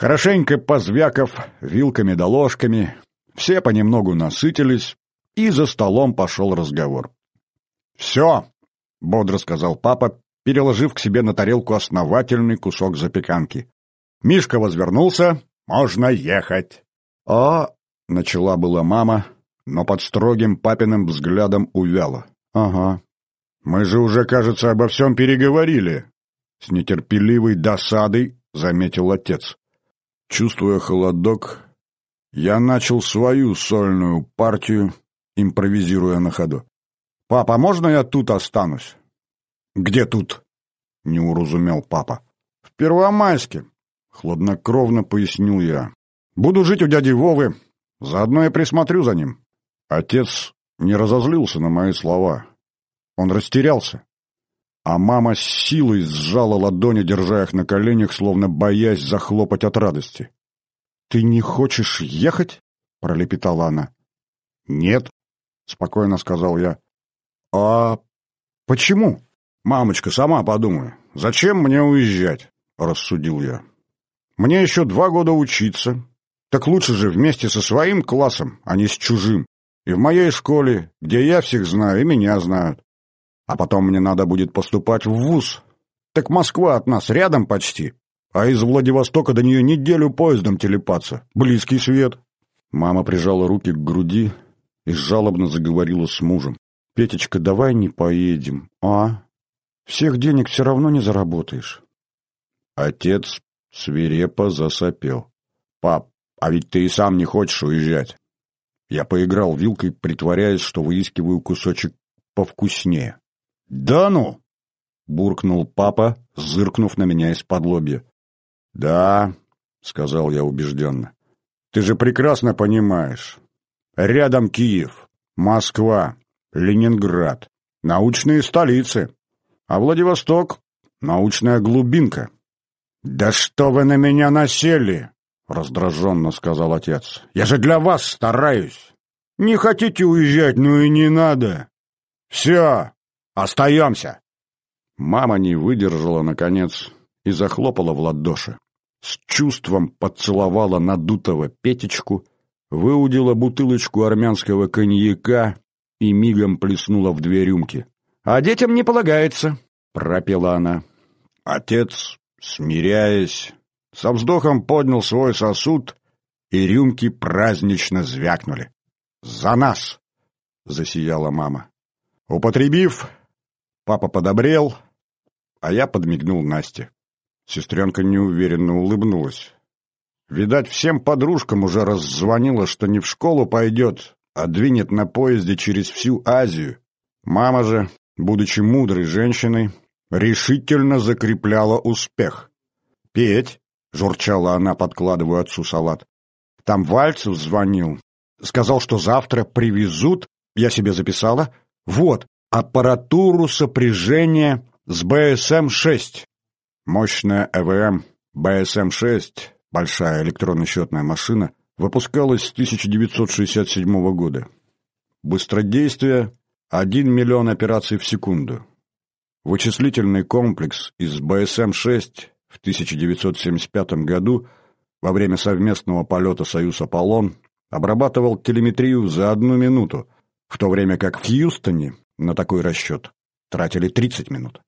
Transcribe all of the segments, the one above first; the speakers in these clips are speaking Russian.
Хорошенько позвякав вилками да ложками, все понемногу насытились, и за столом пошел разговор. «Все», — бодро сказал папа, переложив к себе на тарелку основательный кусок запеканки. «Мишка возвернулся, можно ехать». Начала была мама, но под строгим папиным взглядом увяла. «Ага. Мы же уже, кажется, обо всем переговорили», — с нетерпеливой досадой заметил отец. Чувствуя холодок, я начал свою сольную партию, импровизируя на ходу. «Папа, можно я тут останусь?» «Где тут?» — не уразумел папа. «В Первомайске», — хладнокровно пояснил я. «Буду жить у дяди Вовы, заодно я присмотрю за ним». Отец не разозлился на мои слова. Он растерялся. А мама с силой сжала ладони, держа их на коленях, словно боясь захлопать от радости. «Ты не хочешь ехать?» — пролепетала она. «Нет», — спокойно сказал я. «А почему?» «Мамочка, сама подумай, зачем мне уезжать?» — рассудил я. «Мне еще 2 года учиться. Так лучше же вместе со своим классом, а не с чужим. И в моей школе, где я всех знаю и меня знают. А потом мне надо будет поступать в вуз. Так Москва от нас рядом почти. А из Владивостока до нее неделю поездом телепаться. Близкий свет». Мама прижала руки к груди и жалобно заговорила с мужем. «Петечка, давай не поедем, а? Всех денег все равно не заработаешь». Отец свирепо засопел. «Пап, а ведь ты и сам не хочешь уезжать». Я поиграл вилкой, притворяясь, что выискиваю кусочек повкуснее. «Да ну!» — буркнул папа, зыркнув на меня из-подлобья. «Да», — сказал я убежденно. «Ты же прекрасно понимаешь. Рядом Киев, Москва, Ленинград. Научные столицы. А Владивосток — научная глубинка». «Да что вы на меня насели?» — раздраженно сказал отец. «Я же для вас стараюсь. Не хотите уезжать, ну и не надо. Все, остаемся». Мама не выдержала, наконец, и захлопала в ладоши. С чувством поцеловала надутого Петечку, выудила бутылочку армянского коньяка и мигом плеснула в 2 рюмки. «А детям не полагается», — пропела она. Отец, смиряясь, со вздохом поднял свой сосуд, и рюмки празднично звякнули. «За нас!» — засияла мама. Употребив, папа подобрел, а я подмигнул Насте. Сестренка неуверенно улыбнулась. Видать, всем подружкам уже раззвонила, что не в школу пойдет, а двинет на поезде через всю Азию. Мама же, будучи мудрой женщиной, решительно закрепляла успех. «Петь», — журчала она, подкладывая отцу салат, — «там Вальцев звонил. Сказал, что завтра привезут, я себе записала, вот, аппаратуру сопряжения с БСМ-6. Мощная ЭВМ БСМ-6, большая электронно-счетная машина, выпускалась с 1967 года. Быстродействие — 1 миллион операций в секунду. Вычислительный комплекс из БСМ-6 в 1975 году во время совместного полета «Союз-Аполлон» обрабатывал телеметрию за 1 минуту, в то время как в Хьюстоне на такой расчет тратили 30 минут.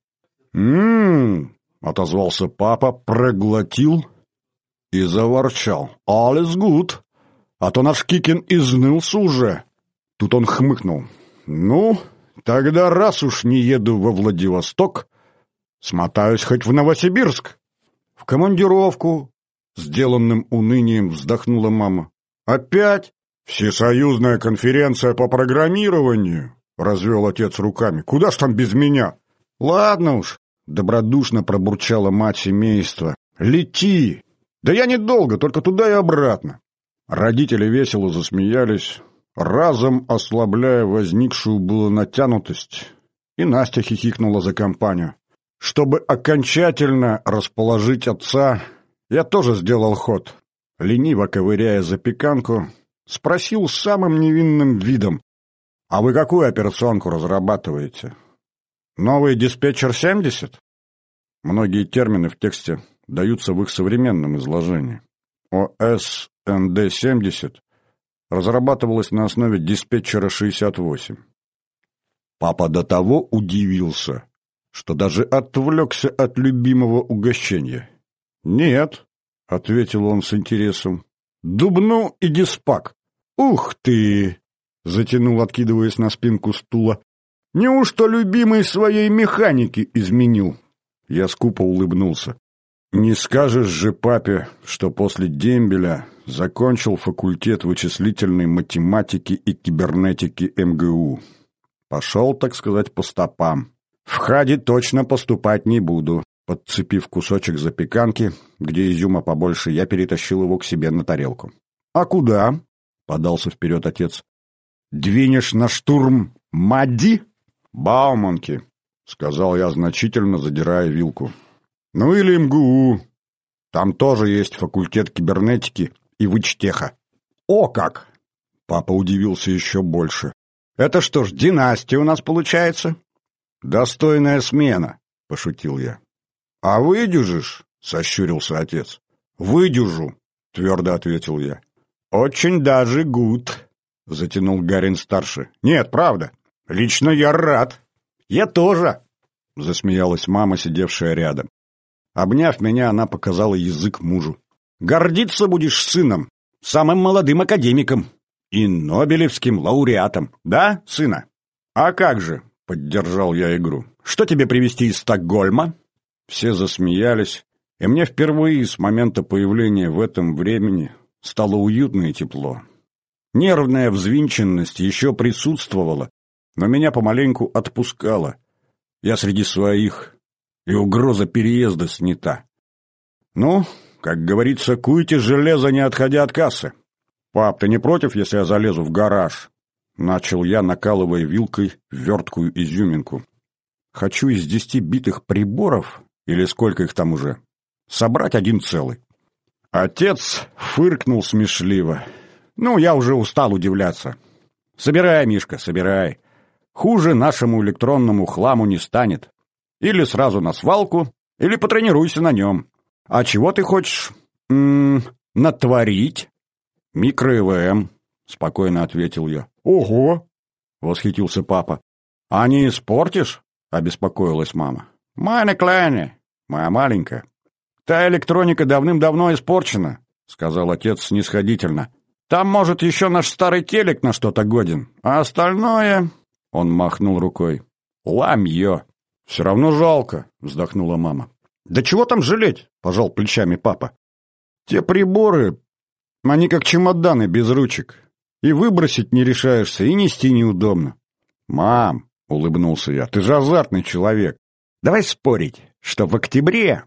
Отозвался папа, проглотил и заворчал. «All is good, а то наш Кикин изнылся уже». Тут он хмыкнул. «Ну, тогда раз уж не еду во Владивосток, смотаюсь хоть в Новосибирск». «В командировку», — сделанным унынием вздохнула мама. «Опять? Всесоюзная конференция по программированию», — развел отец руками. «Куда ж там без меня?» «Ладно уж», — добродушно пробурчала мать семейства. «Лети! Да я недолго, только туда и обратно». Родители весело засмеялись, разом ослабляя возникшую было натянутость, и Настя хихикнула за компанию. Чтобы окончательно расположить отца, я тоже сделал ход. Лениво ковыряя запеканку, спросил с самым невинным видом: «А вы какую операционку разрабатываете? Новый диспетчер 70?» Многие термины в тексте даются в их современном изложении. ОС НД-70 разрабатывалась на основе диспетчера 68. Папа до того удивился, что даже отвлекся от любимого угощения. «Нет», — ответил он с интересом, — «Дубну и диспак». «Ух ты!» — затянул, откидываясь на спинку стула. «Неужто любимый своей механики изменил?» Я скупо улыбнулся. «Не скажешь же папе, что после дембеля закончил факультет вычислительной математики и кибернетики МГУ. Пошел, так сказать, по стопам. В ХАДе точно поступать не буду». Подцепив кусочек запеканки, где изюма побольше, я перетащил его к себе на тарелку. «А куда?» — подался вперед отец. «Двинешь на штурм Мадди?» «Бауманки», — сказал я, значительно задирая вилку. «Ну или МГУ. Там тоже есть факультет кибернетики и вычтеха». «О как!» — папа удивился еще больше. «Это что ж, династия у нас получается?» «Достойная смена», — пошутил я. «А выдюжишь?» — сощурился отец. «Выдюжу», — твердо ответил я. «Очень даже гуд», — затянул Гарин-старший. «Нет, правда. Лично я рад». «Я тоже», — засмеялась мама, сидевшая рядом. Обняв меня, она показала язык мужу. «Гордиться будешь сыном, самым молодым академиком и нобелевским лауреатом. Да, сына?» «А как же?» — поддержал я игру. «Что тебе привезти из Стокгольма?» Все засмеялись, и мне впервые с момента появления в этом времени стало уютно и тепло. Нервная взвинченность еще присутствовала, но меня помаленьку отпускала. Я среди своих, и угроза переезда снята. Ну, как говорится, куйте железо, не отходя от кассы. «Пап, ты не против, если я залезу в гараж?» Начал я, накалывая вилкой верткую изюминку. «Хочу из 10 битых приборов, или сколько их там уже, собрать один целый». Отец фыркнул смешливо. «Ну, я уже устал удивляться. Собирай, Мишка, собирай. Хуже нашему электронному хламу не станет. Или сразу на свалку, или потренируйся на нем. А чего ты хочешь натворить?» «Микро-ЭВМ», — спокойно ответил я. «Ого!» — восхитился папа. «А не испортишь?» — обеспокоилась мама. «Майна Кляйне, моя маленькая. Та электроника давным-давно испорчена», — сказал отец снисходительно. «Там, может, еще наш старый телек на что-то годен, а остальное...» — он махнул рукой. «Ламье». «Все равно жалко», — вздохнула мама. «Да чего там жалеть?» — пожал плечами папа. «Те приборы, они как чемоданы без ручек. И выбросить не решаешься, и нести неудобно». «Мам», — улыбнулся я, — «ты же азартный человек. Давай спорить, что в октябре,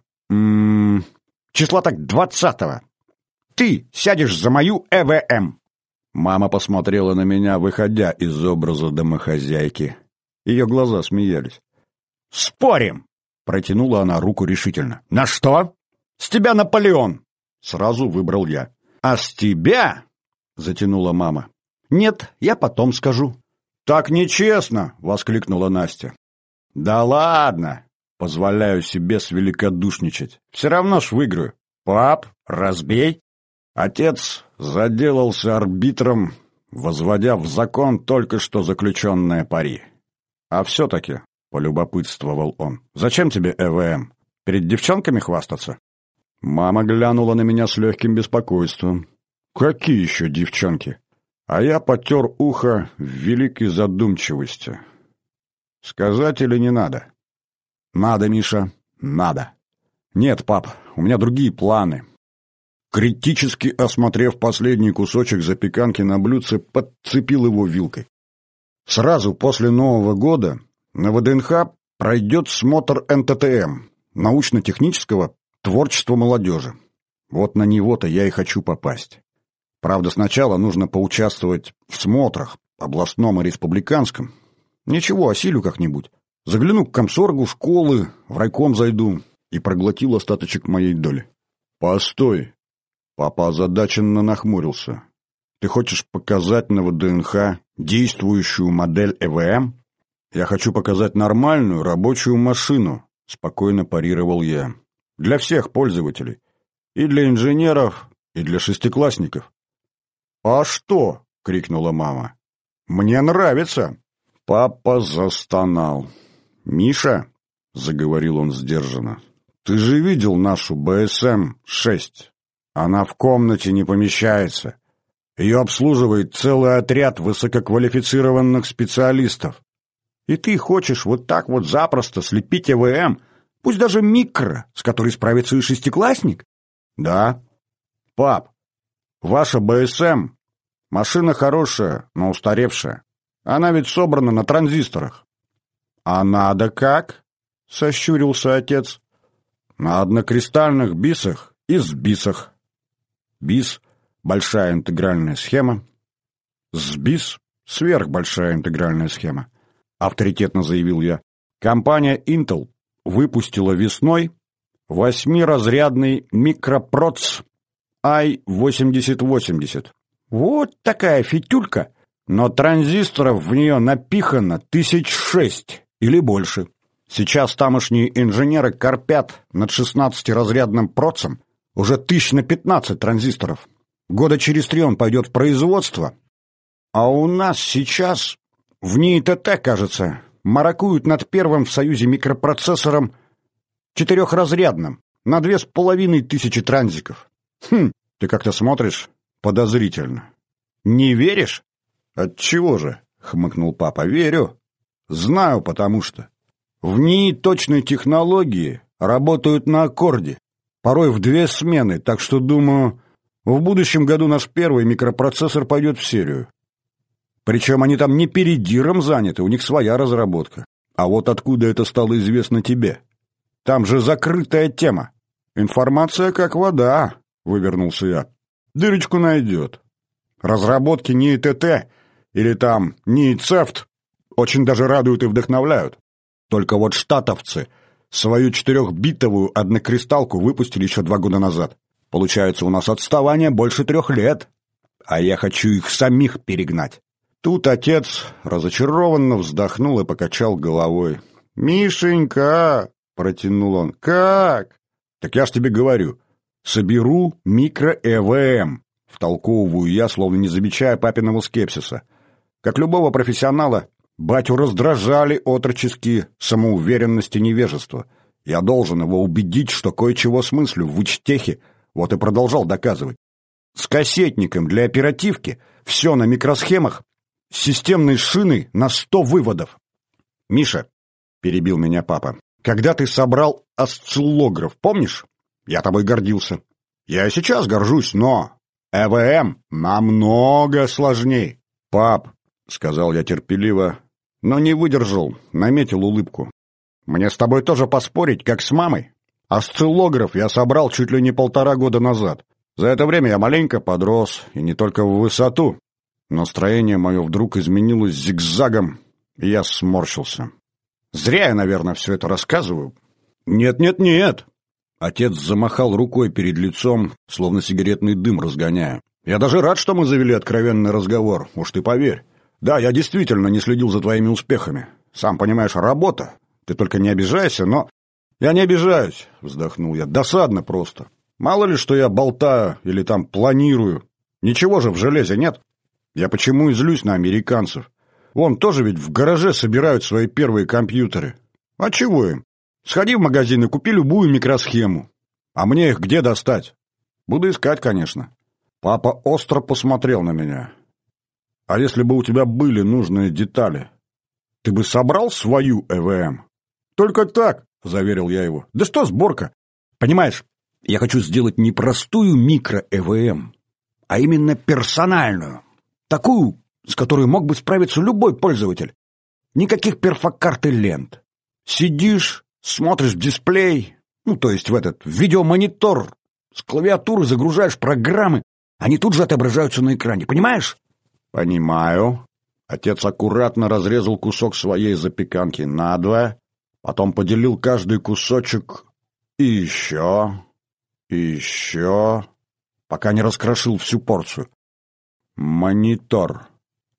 числа так 20-го, ты сядешь за мою ЭВМ». Мама посмотрела на меня, выходя из образа домохозяйки. Ее глаза смеялись. «Спорим!» — протянула она руку решительно. «На что?» «С тебя Наполеон!» — сразу выбрал я. «А с тебя?» — затянула мама. «Нет, я потом скажу». «Так нечестно!» — воскликнула Настя. «Да ладно!» — позволяю себе свеликодушничать. «Все равно ж выиграю. Пап, разбей!» Отец заделался арбитром, возводя в закон только что заключенное пари. «А все-таки», — полюбопытствовал он, — «зачем тебе ЭВМ? Перед девчонками хвастаться?» Мама глянула на меня с легким беспокойством. «Какие еще девчонки?» А я потер ухо в великой задумчивости. «Сказать или не надо?» «Надо, Миша, надо». «Нет, пап, у меня другие планы». Критически осмотрев последний кусочек запеканки на блюдце, подцепил его вилкой. Сразу после Нового года на ВДНХ пройдет смотр НТТМ, научно-технического творчества молодежи. Вот на него-то я и хочу попасть. Правда, сначала нужно поучаствовать в смотрах, областном и республиканском. Ничего, осилю как-нибудь. Загляну к комсоргу школы, в райком зайду и проглотил остаточек моей доли. «Постой!» Папа озадаченно нахмурился. «Ты хочешь показать на ВДНХ действующую модель ЭВМ?» «Я хочу показать нормальную рабочую машину», — спокойно парировал я. «Для всех пользователей. И для инженеров, и для шестиклассников. «А что?» — крикнула мама. «Мне нравится!» Папа застонал. «Миша», — заговорил он сдержанно, — «ты же видел нашу БСМ-6? Она в комнате не помещается. Ее обслуживает целый отряд высококвалифицированных специалистов. И ты хочешь вот так вот запросто слепить ЭВМ, пусть даже микро, с которой справится и шестиклассник?» «Да». «Пап, ваша БСМ — машина хорошая, но устаревшая. Она ведь собрана на транзисторах». «А надо как?» — сощурился отец. «На однокристальных бисах и сбисах». Бис — большая интегральная схема. Сбис — сверхбольшая интегральная схема. Авторитетно заявил я. Компания Intel выпустила весной 8-разрядный микропроц i8080. Вот такая фитюлька, но транзисторов в нее напихано 1006 или больше. Сейчас тамошние инженеры корпят над 16-разрядным процем уже 1015 транзисторов. Года через 3 он пойдет в производство. А у нас сейчас в НИИ-ТТ, кажется, маракуют над первым в Союзе микропроцессором 4-разрядным на 2500 транзиков. Ты как-то смотришь подозрительно. Не веришь? Отчего же? Хмыкнул папа. Верю. Знаю, потому что в НИИ точной технологии работают на аккорде, порой в 2 смены, так что, думаю, в будущем году наш первый микропроцессор пойдет в серию. Причем они там не перед диром заняты, у них своя разработка. А вот откуда это стало известно тебе? Там же закрытая тема. Информация как вода, вывернулся я. Дырочку найдет. Разработки НИИ-ТТ или там НИИ-ЦЕФТ очень даже радуют и вдохновляют. Только вот штатовцы свою 4-битовую однокристалку выпустили еще 2 года назад. Получается, у нас отставание больше 3 лет. А я хочу их самих перегнать. Тут отец разочарованно вздохнул и покачал головой. «Мишенька!» — протянул он. «Как?» «Так я ж тебе говорю. Соберу микро-ЭВМ», — втолковываю я, словно не замечая папиного скепсиса. Как любого профессионала, батю раздражали отроческие самоуверенность и невежество. Я должен его убедить, что кое-чего смыслю в вычтехе, вот и продолжал доказывать. С кассетником для оперативки все на микросхемах, с системной шиной на 100 выводов. «Миша», — перебил меня папа, — «когда ты собрал осциллограф, помнишь? Я тобой гордился. Я и сейчас горжусь, но ЭВМ намного сложней». «Пап», — сказал я терпеливо, но не выдержал, наметил улыбку. «Мне с тобой тоже поспорить, как с мамой? Осциллограф я собрал чуть ли не 1,5 года назад. За это время я маленько подрос, и не только в высоту. Настроение мое вдруг изменилось зигзагом, и я сморщился. Зря я, наверное, все это рассказываю». «Нет». Отец замахал рукой перед лицом, словно сигаретный дым разгоняя. «Я даже рад, что мы завели откровенный разговор, уж ты поверь. Да, я действительно не следил за твоими успехами. Сам понимаешь, работа. Ты только не обижайся, но...» «Я не обижаюсь», — вздохнул я. «Досадно просто. Мало ли, что я болтаю или там планирую. Ничего же в железе нет. Я почему и злюсь на американцев? Вон, тоже ведь в гараже собирают свои первые компьютеры. А чего им? Сходи в магазин и купи любую микросхему. А мне их где достать? Буду искать, конечно». Папа остро посмотрел на меня. «А если бы у тебя были нужные детали, ты бы собрал свою ЭВМ?» «Только так», — заверил я его. «Да что сборка? Понимаешь, я хочу сделать не простую микро-ЭВМ, а именно персональную. Такую, с которой мог бы справиться любой пользователь. Никаких перфокарт и лент. Сидишь, смотришь в дисплей, то есть в видеомонитор, с клавиатуры загружаешь программы, они тут же отображаются на экране, понимаешь?» «Понимаю». Отец аккуратно разрезал кусок своей запеканки надвое, потом поделил каждый кусочек и еще, пока не раскрошил всю порцию. «Монитор.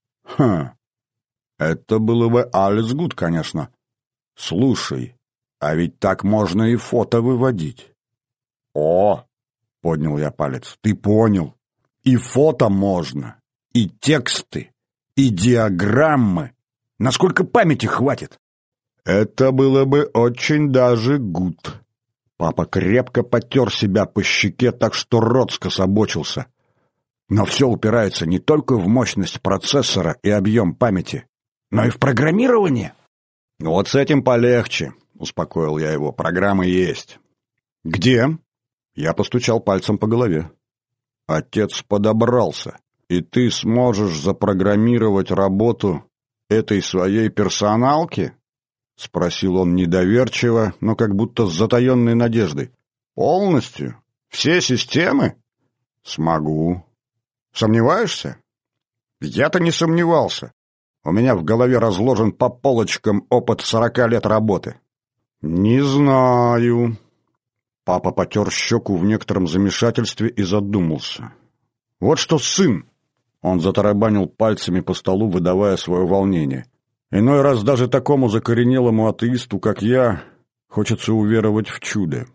Это было бы alles gut, конечно. Слушай, а ведь так можно и фото выводить». «О, — поднял я палец. «Ты понял. И фото можно, и тексты, и диаграммы. Насколько памяти хватит?» «Это было бы очень даже гуд». Папа крепко потер себя по щеке, так что рот скособочился. «Но все упирается не только в мощность процессора и объем памяти, но и в программирование». «Вот с этим полегче», — успокоил я его. «Программы есть». «Где?» Я постучал пальцем по голове. «Отец подобрался, и ты сможешь запрограммировать работу этой своей персоналки?» — спросил он недоверчиво, но как будто с затаенной надеждой. «Полностью? Все системы?» «Смогу». «Сомневаешься?» «Я-то не сомневался. У меня в голове разложен по полочкам опыт 40 лет работы». «Не знаю». Папа потер щеку в некотором замешательстве и задумался. «Вот что, сын!» Он затарабанил пальцами по столу, выдавая свое волнение. «Иной раз даже такому закоренелому атеисту, как я, хочется уверовать в чудо.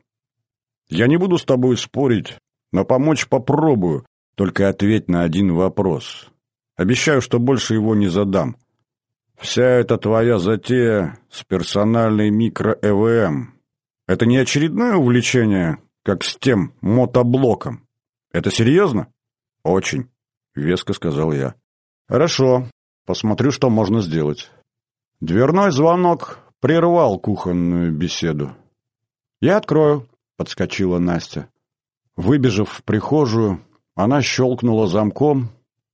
Я не буду с тобой спорить, но помочь попробую, только ответь на один вопрос. Обещаю, что больше его не задам. Вся эта твоя затея с персональной микро-ЭВМ — это не очередное увлечение, как с тем мотоблоком? Это серьезно?» «Очень», — веско сказал я. «Хорошо, посмотрю, что можно сделать». Дверной звонок прервал кухонную беседу. «Я открою», — подскочила Настя. Выбежав в прихожую, она щелкнула замком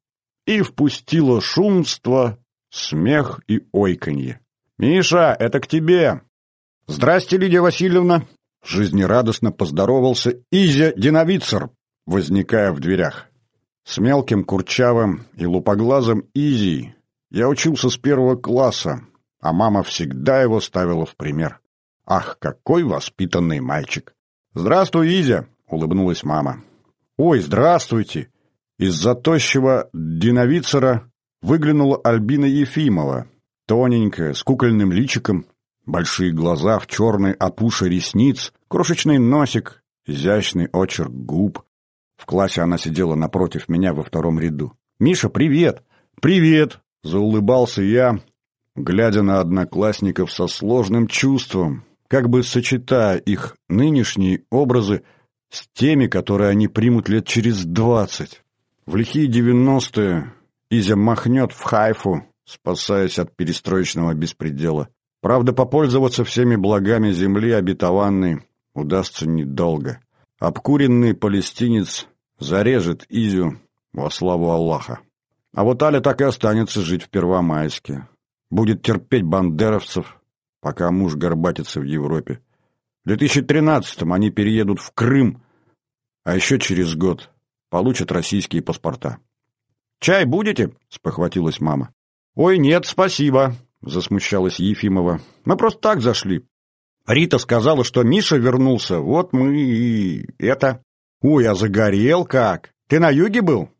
и впустила шумство, смех и ойканье. «Миша, это к тебе!» «Здрасте, Лидия Васильевна!» Жизнерадостно поздоровался Изя Диновицер, возникая в дверях. С мелким, курчавым и лупоглазым Изей я учился с 1 класса, а мама всегда его ставила в пример. «Ах, какой воспитанный мальчик!» «Здравствуй, Изя!» — улыбнулась мама. «Ой, здравствуйте!» Из-за тощего Диновицера выглянула Альбина Ефимова, тоненькая, с кукольным личиком, большие глаза в черной опуши ресниц, крошечный носик, изящный очерк губ. В классе она сидела напротив меня во 2-м ряду. «Миша, привет!» «Привет!» — заулыбался я, глядя на одноклассников со сложным чувством, как бы сочетая их нынешние образы с теми, которые они примут лет через 20. В лихие 90-е Изя махнет в Хайфу, спасаясь от перестроечного беспредела. Правда, попользоваться всеми благами земли обетованной удастся недолго. Обкуренный палестинец зарежет Изю во славу Аллаха. А вот Аля так и останется жить в Первомайске. Будет терпеть бандеровцев, пока муж горбатится в Европе. В 2013-м они переедут в Крым, а еще через год получат российские паспорта. «Чай будете?» — спохватилась мама. «Ой, нет, спасибо», — засмущалась Ефимова. «Мы просто так зашли. Рита сказала, что Миша вернулся, вот мы и это. Ой, а загорел как! Ты на юге был?»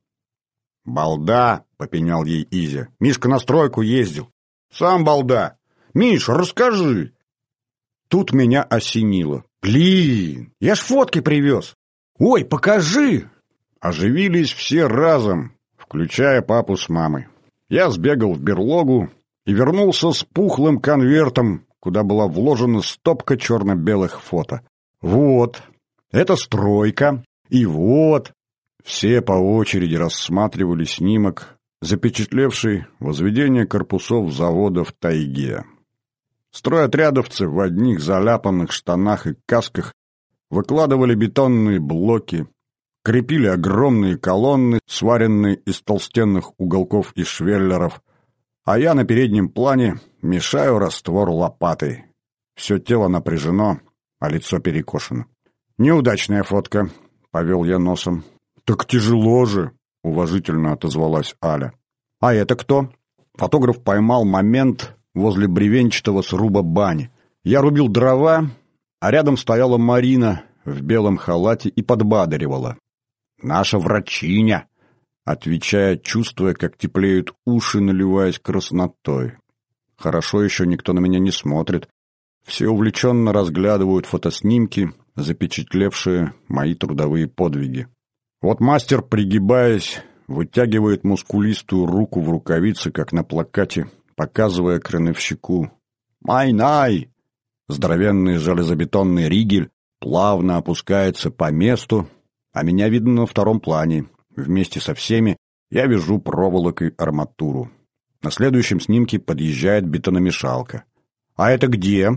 «Балда», — попенял ей Изя. «Мишка на стройку ездил». «Сам балда! Миш, расскажи!» Тут меня осенило. «Блин, я ж фотки привез! Ой, покажи!» Оживились все разом, включая папу с мамой. Я сбегал в берлогу и вернулся с пухлым конвертом, куда была вложена стопка черно-белых фото. «Вот, это стройка, и вот...» Все по очереди рассматривали снимок, запечатлевший возведение корпусов завода в тайге. Стройотрядовцы в одних заляпанных штанах и касках выкладывали бетонные блоки, крепили огромные колонны, сваренные из толстенных уголков и швеллеров, а я на переднем плане мешаю раствор лопатой. Все тело напряжено, а лицо перекошено. «Неудачная фотка», — повел я носом. «Так тяжело же», — уважительно отозвалась Аля. «А это кто?» Фотограф поймал момент возле бревенчатого сруба бани. Я рубил дрова, а рядом стояла Марина в белом халате и подбадривала. «Наша врачиня», отвечая, чувствуя, как теплеют уши, наливаясь краснотой. Хорошо еще никто на меня не смотрит. Все увлеченно разглядывают фотоснимки, запечатлевшие мои трудовые подвиги. Вот мастер, пригибаясь, вытягивает мускулистую руку в рукавице, как на плакате, показывая крановщику «Май-най!». Здоровенный железобетонный ригель плавно опускается по месту, а меня видно на втором плане. Вместе со всеми я вяжу проволокой арматуру. На следующем снимке подъезжает бетономешалка. «А это где?»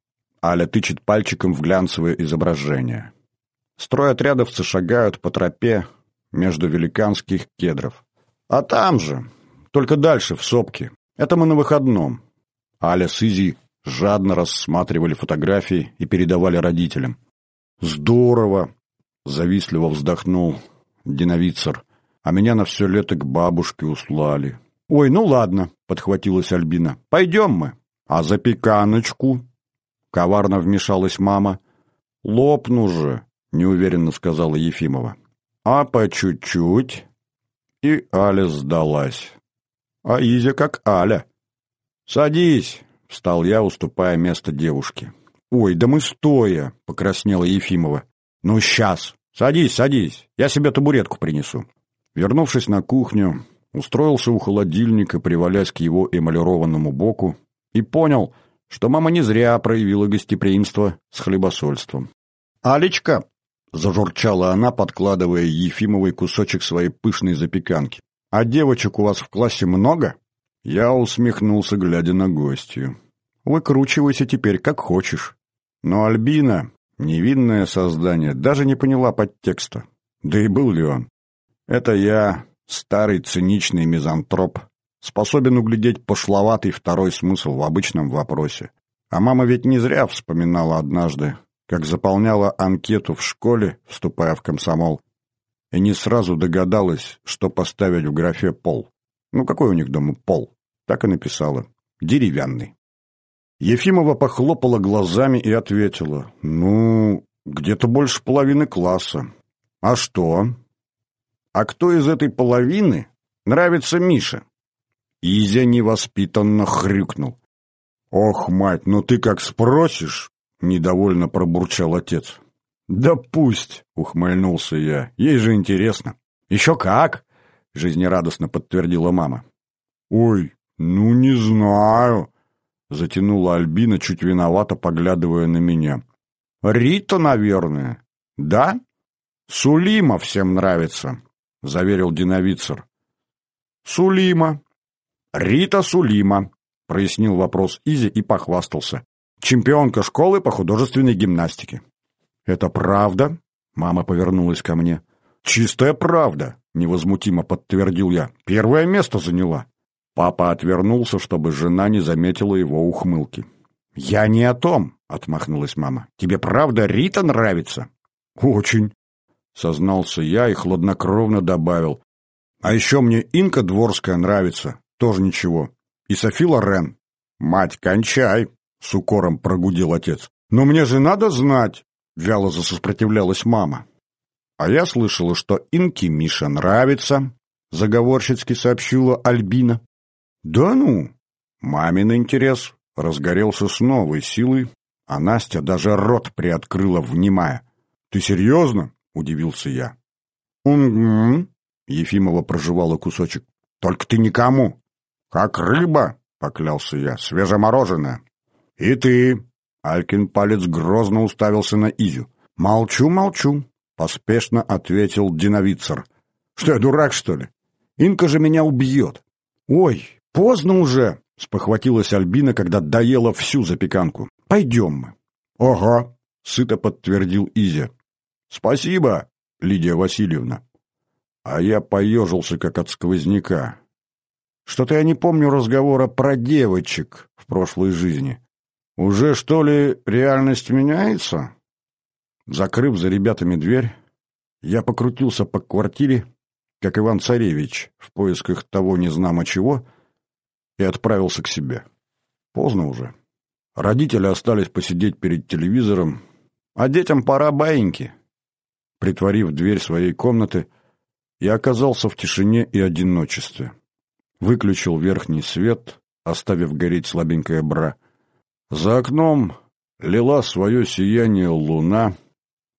Аля тычет пальчиком в глянцевое изображение. Стройотрядовцы шагают по тропе между великанских кедров. «А там же, только дальше, в сопке. Это мы на выходном». Аля с Изи жадно рассматривали фотографии и передавали родителям. «Здорово!» — завистливо вздохнул Диновицер. «А меня на все лето к бабушке услали». «Ой, ну ладно», — подхватилась Альбина. «Пойдем мы». «А запеканочку?» — коварно вмешалась мама. «Лопну же», — неуверенно сказала Ефимова. «А по чуть-чуть». И Аля сдалась. А Изя как Аля. «Садись», — встал я, уступая место девушке. «Ой, да мы стоя», — покраснела Ефимова. «Ну, сейчас. Садись, садись. Я себе табуретку принесу». Вернувшись на кухню, устроился у холодильника, привалясь к его эмалированному боку, и понял, что мама не зря проявила гостеприимство с хлебосольством. «Алечка!» — зажурчала она, подкладывая Ефимовой кусочек своей пышной запеканки. «А девочек у вас в классе много?» Я усмехнулся, глядя на гостью. «Выкручивайся теперь, как хочешь». Но Альбина, невинное создание, даже не поняла подтекста. Да и был ли он? Это я, старый циничный мизантроп, способен углядеть пошловатый второй смысл в обычном вопросе. А мама ведь не зря вспоминала однажды, как заполняла анкету в школе, вступая в комсомол, и не сразу догадалась, что поставить в графе «пол». Ну, какой у них дома пол? Так и написала. Деревянный. Ефимова похлопала глазами и ответила. «Ну, где-то больше половины класса». «А что?» «А кто из этой половины нравится Мише?» Изя невоспитанно хрюкнул. «Ох, мать, ну ты как спросишь!» — недовольно пробурчал отец. «Да пусть!» — ухмыльнулся я. «Ей же интересно». «Еще как!» — жизнерадостно подтвердила мама. «Ой, ну не знаю!» — затянула Альбина, чуть виновато поглядывая на меня. «Рита, наверное. Да? Сулима всем нравится», — заверил Диновицер. «Сулима. Рита Сулима», — прояснил вопрос Изи и похвастался. «Чемпионка школы по художественной гимнастике». «Это правда?» — мама повернулась ко мне. «Чистая правда», — невозмутимо подтвердил я. «Первое место заняла». Папа отвернулся, чтобы жена не заметила его ухмылки. «Я не о том», — отмахнулась мама. «Тебе правда Рита нравится?» «Очень», — сознался я и хладнокровно добавил. «А еще мне Инка Дворская нравится, тоже ничего. И Софи Лорен». «Мать, кончай», — с укором прогудел отец. «Но мне же надо знать», — вяло засопротивлялась мама. «А я слышала, что Инке Миша нравится», — заговорщицки сообщила Альбина. «Да ну!» Мамин интерес разгорелся с новой силой, а Настя даже рот приоткрыла, внимая. «Ты серьезно?» — удивился я. «Угу», — Ефимова прожевала кусочек. «Только ты никому». «Как рыба», — поклялся я, — «свежемороженое». «И ты», — Алькин палец грозно уставился на Изю. «Молчу, молчу», — поспешно ответил Диновицер. «Что, я дурак, что ли? Инка же меня убьет». «Ой, поздно уже», — спохватилась Альбина, когда доела всю запеканку. «Пойдем мы». «Ага», — сыто подтвердил Изя. «Спасибо, Лидия Васильевна». А я поежился, как от сквозняка. Что-то я не помню разговора про девочек в прошлой жизни. Уже, что ли, реальность меняется? Закрыв за ребятами дверь, я покрутился по квартире, как Иван-Царевич, в поисках того незнамо чего, и отправился к себе. Поздно уже. Родители остались посидеть перед телевизором, а детям пора баиньки. Притворив дверь своей комнаты, я оказался в тишине и одиночестве. Выключил верхний свет, оставив гореть слабенькое бра. За окном лила свое сияние луна,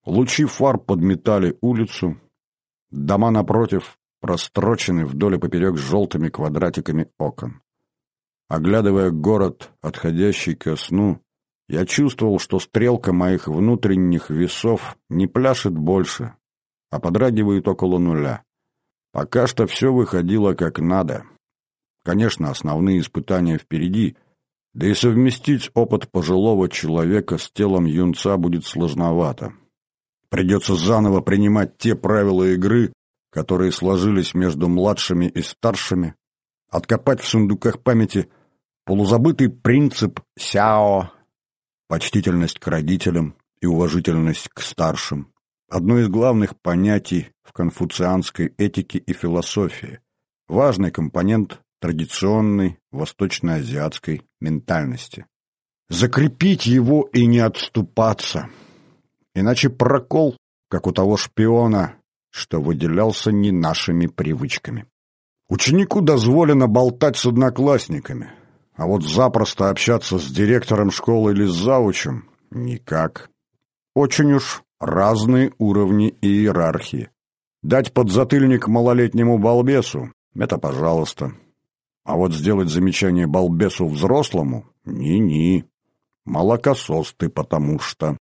Лучи фар подметали улицу, дома напротив прострочены вдоль и поперек желтыми квадратиками окон. Оглядывая город, отходящий ко сну, я чувствовал, что стрелка моих внутренних весов не пляшет больше, а подрагивает около нуля. Пока что все выходило как надо. Конечно, основные испытания впереди, да и совместить опыт пожилого человека с телом юнца будет сложновато. Придется заново принимать те правила игры, которые сложились между младшими и старшими, откопать в сундуках памяти полузабытый принцип сяо, почтительность к родителям и уважительность к старшим, одно из главных понятий в конфуцианской этике и философии, важный компонент традиционной восточноазиатской ментальности. Закрепить его и не отступаться, иначе прокол, как у того шпиона, что выделялся не нашими привычками. Ученику дозволено болтать с одноклассниками, а вот запросто общаться с директором школы или с заучем — никак. Очень уж разные уровни иерархии. Дать подзатыльник малолетнему балбесу — это пожалуйста. А вот сделать замечание балбесу взрослому — ни-ни. Молокосос ты потому что.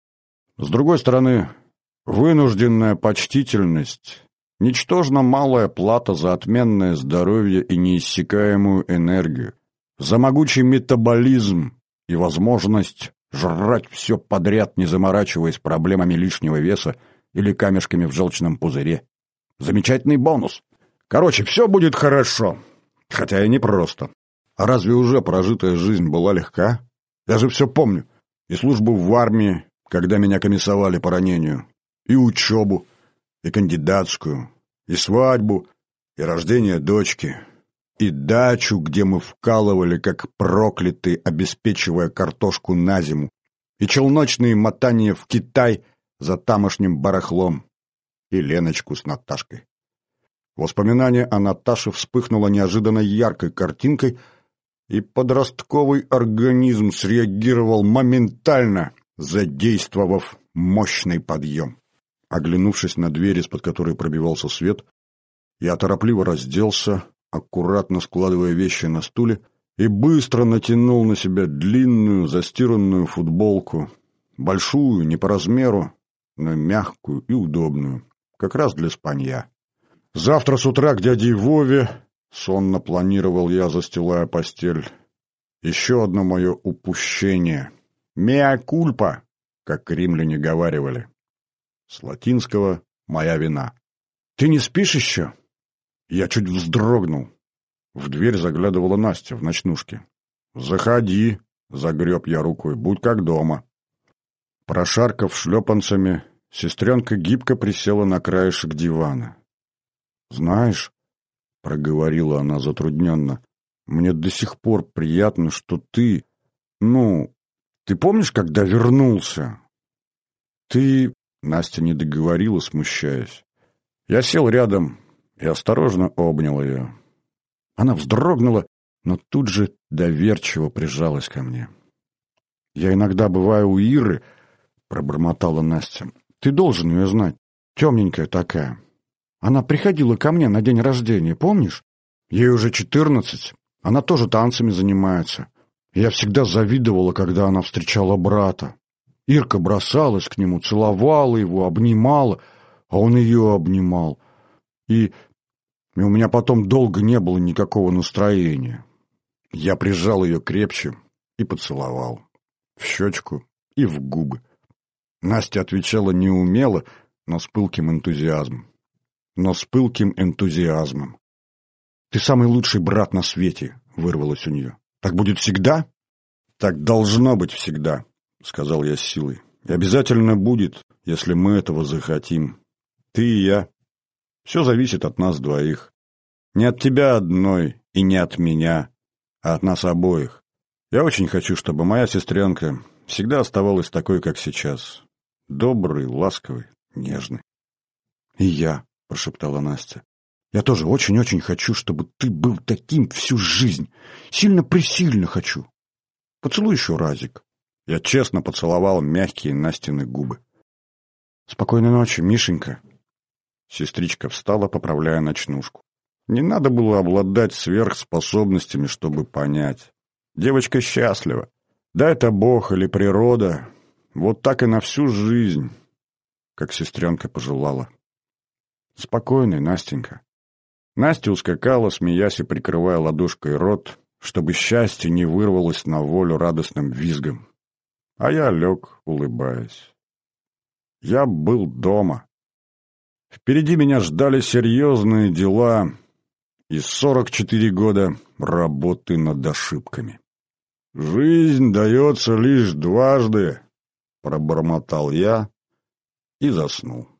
С другой стороны, вынужденная почтительность — ничтожно малая плата за отменное здоровье и неиссякаемую энергию, за могучий метаболизм и возможность жрать все подряд, не заморачиваясь проблемами лишнего веса или камешками в желчном пузыре. Замечательный бонус. Короче, все будет хорошо, хотя и непросто. А разве уже прожитая жизнь была легка? Я же все помню. И службу в армии, когда меня комиссовали по ранению, и учебу, и кандидатскую, и свадьбу, и рождение дочки, и дачу, где мы вкалывали, как проклятые, обеспечивая картошку на зиму, и челночные мотания в Китай за тамошним барахлом, и Леночку с Наташкой. Воспоминание о Наташе вспыхнуло неожиданно яркой картинкой, и подростковый организм среагировал моментально, задействовав мощный подъем. Оглянувшись на дверь, из-под которой пробивался свет, я торопливо разделся, аккуратно складывая вещи на стуле, и быстро натянул на себя длинную застиранную футболку, большую, не по размеру, но мягкую и удобную, как раз для спанья. Завтра с утра к дяде Вове, сонно планировал я, застилая постель. Еще одно мое упущение. «Меа кульпа», как римляне говаривали. С латинского «моя вина». «Ты не спишь еще?» Я чуть вздрогнул. В дверь заглядывала Настя в ночнушке. «Заходи», — загреб я рукой, — «будь как дома». Прошаркав шлепанцами, сестренка гибко присела на краешек дивана. «Знаешь», — проговорила она затрудненно, — «мне до сих пор приятно, что ты... ты помнишь, когда вернулся? Ты...» Настя не договорила, смущаясь. Я сел рядом и осторожно обнял ее. Она вздрогнула, но тут же доверчиво прижалась ко мне. «Я иногда бываю у Иры», — пробормотала Настя. «Ты должен ее знать. Темненькая такая. Она приходила ко мне на день рождения, помнишь? Ей уже 14. Она тоже танцами занимается. Я всегда завидовала, когда она встречала брата. Ирка бросалась к нему, целовала его, обнимала, а он ее обнимал. И у меня потом долго не было никакого настроения. Я прижал ее крепче и поцеловал. В щечку и в губы. Настя отвечала неумело, но с пылким энтузиазмом. «Ты самый лучший брат на свете», — вырвалось у нее. «Так будет всегда?» «Так должно быть всегда», — сказал я с силой. «И обязательно будет, если мы этого захотим. Ты и я. Все зависит от нас двоих. Не от тебя одной и не от меня, а от нас обоих. Я очень хочу, чтобы моя сестренка всегда оставалась такой, как сейчас. Добрый, ласковый, нежный». «И я», — прошептала Настя. «Я тоже очень-очень хочу, чтобы ты был таким всю жизнь. Сильно-пресильно хочу. Поцелуй еще разик». Я честно поцеловал мягкие Настины губы. Спокойной ночи, Мишенька. Сестричка встала, поправляя ночнушку. Не надо было обладать сверхспособностями, чтобы понять. Девочка счастлива. Да это Бог или природа. Вот так и на всю жизнь, как сестренка пожелала. Спокойной, Настенька. Настя ускакала, смеясь и прикрывая ладошкой рот, чтобы счастье не вырвалось на волю радостным визгом. А я лег, улыбаясь. Я был дома. Впереди меня ждали серьезные дела и 44 года работы над ошибками. «Жизнь дается лишь дважды», — пробормотал я и заснул.